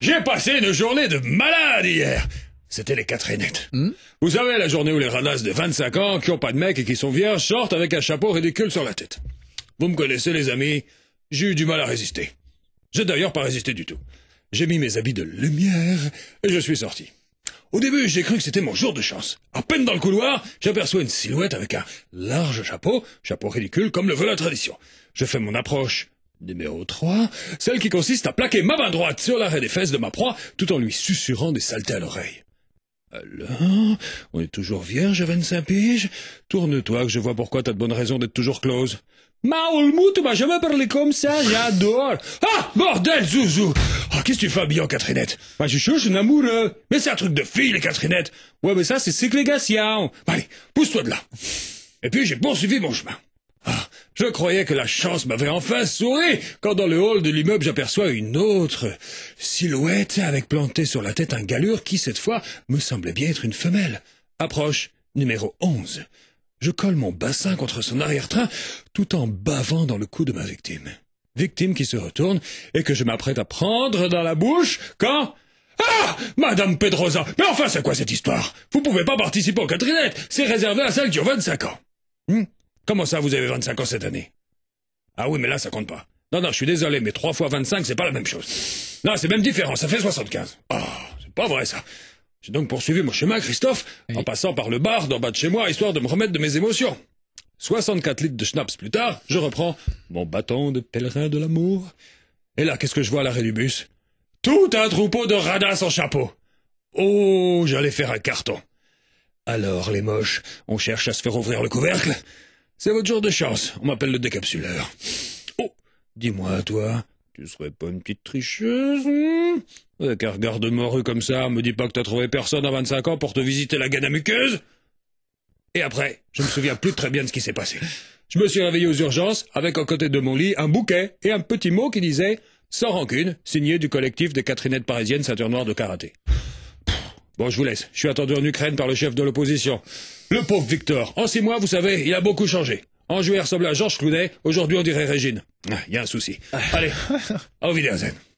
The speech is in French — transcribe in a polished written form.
J'ai passé une journée de malade hier. C'était les Catherinettes. Vous savez, la journée où les radasses de 25 ans, qui ont pas de mec et qui sont vierges, sortent avec un chapeau ridicule sur la tête. Vous me connaissez, les amis, j'ai eu du mal à résister. J'ai d'ailleurs pas résisté du tout. J'ai mis mes habits de lumière et je suis sorti. Au début, j'ai cru que c'était mon jour de chance. À peine dans le couloir, j'aperçois une silhouette avec un large chapeau ridicule comme le veut la tradition. Je fais mon approche numéro 3, celle qui consiste à plaquer ma main droite sur l'arrêt des fesses de ma proie tout en lui susurrant des saletés à l'oreille. Alors, on est toujours vierge à 25 piges? Tourne-toi que je vois pourquoi t'as de bonnes raisons d'être toujours close. Maoulmou, tu m'as jamais parlé comme ça, j'adore. Ah, bordel, Zouzou. Ah, qu'est-ce que tu fais habillé en Catherinette? Bah, je cherche un amoureux. Mais c'est un truc de fille, les Catherinettes. Ouais, mais ça, c'est ségrégation. Allez, pousse-toi de là. Et puis, j'ai poursuivi mon chemin. Ah, je croyais que la chance m'avait enfin souri quand dans le hall de l'immeuble j'aperçois une autre silhouette avec planté sur la tête un galure qui, cette fois, me semblait bien être une femelle. Approche numéro 11. Je colle mon bassin contre son arrière-train tout en bavant dans le cou de ma victime. Victime qui se retourne et que je m'apprête à prendre dans la bouche quand... Ah, Madame Pedrosa, mais enfin c'est quoi cette histoire? Vous pouvez pas participer aux Catherinettes, c'est réservé à celles qui ont 25 ans. Comment ça, vous avez 25 ans cette année? Ah oui, mais là, ça compte pas. Non, je suis désolé, mais 3 fois 25, c'est pas la même chose. Non, c'est même différent, ça fait 75. Ah, c'est pas vrai, ça. J'ai donc poursuivi mon chemin, Christophe, en passant par le bar d'en bas de chez moi, histoire de me remettre de mes émotions. 64 litres de schnapps plus tard, je reprends mon bâton de pèlerin de l'amour. Et là, qu'est-ce que je vois à l'arrêt du bus? Tout un troupeau de radins en chapeau. Oh, j'allais faire un carton. Alors, les moches, on cherche à se faire ouvrir le couvercle? C'est votre jour de chance, on m'appelle le décapsuleur. Oh, dis-moi, toi, tu serais pas une petite tricheuse? Avec un regard de morue comme ça, me dis pas que t'as trouvé personne à 25 ans pour te visiter la gaine à muqueuse? Et après, je me souviens plus très bien de ce qui s'est passé. Je me suis réveillé aux urgences, avec à côté de mon lit un bouquet et un petit mot qui disait « Sans rancune, signé du collectif des Catherinettes parisiennes ceinture noire de karaté ». Bon, je vous laisse. Je suis attendu en Ukraine par le chef de l'opposition. Le pauvre Victor. En 6 mois, vous savez, il a beaucoup changé. En juillet, il ressemblait à Georges Clooney. Aujourd'hui, on dirait Régine. Il y a un souci. Allez, au Wiedersehen.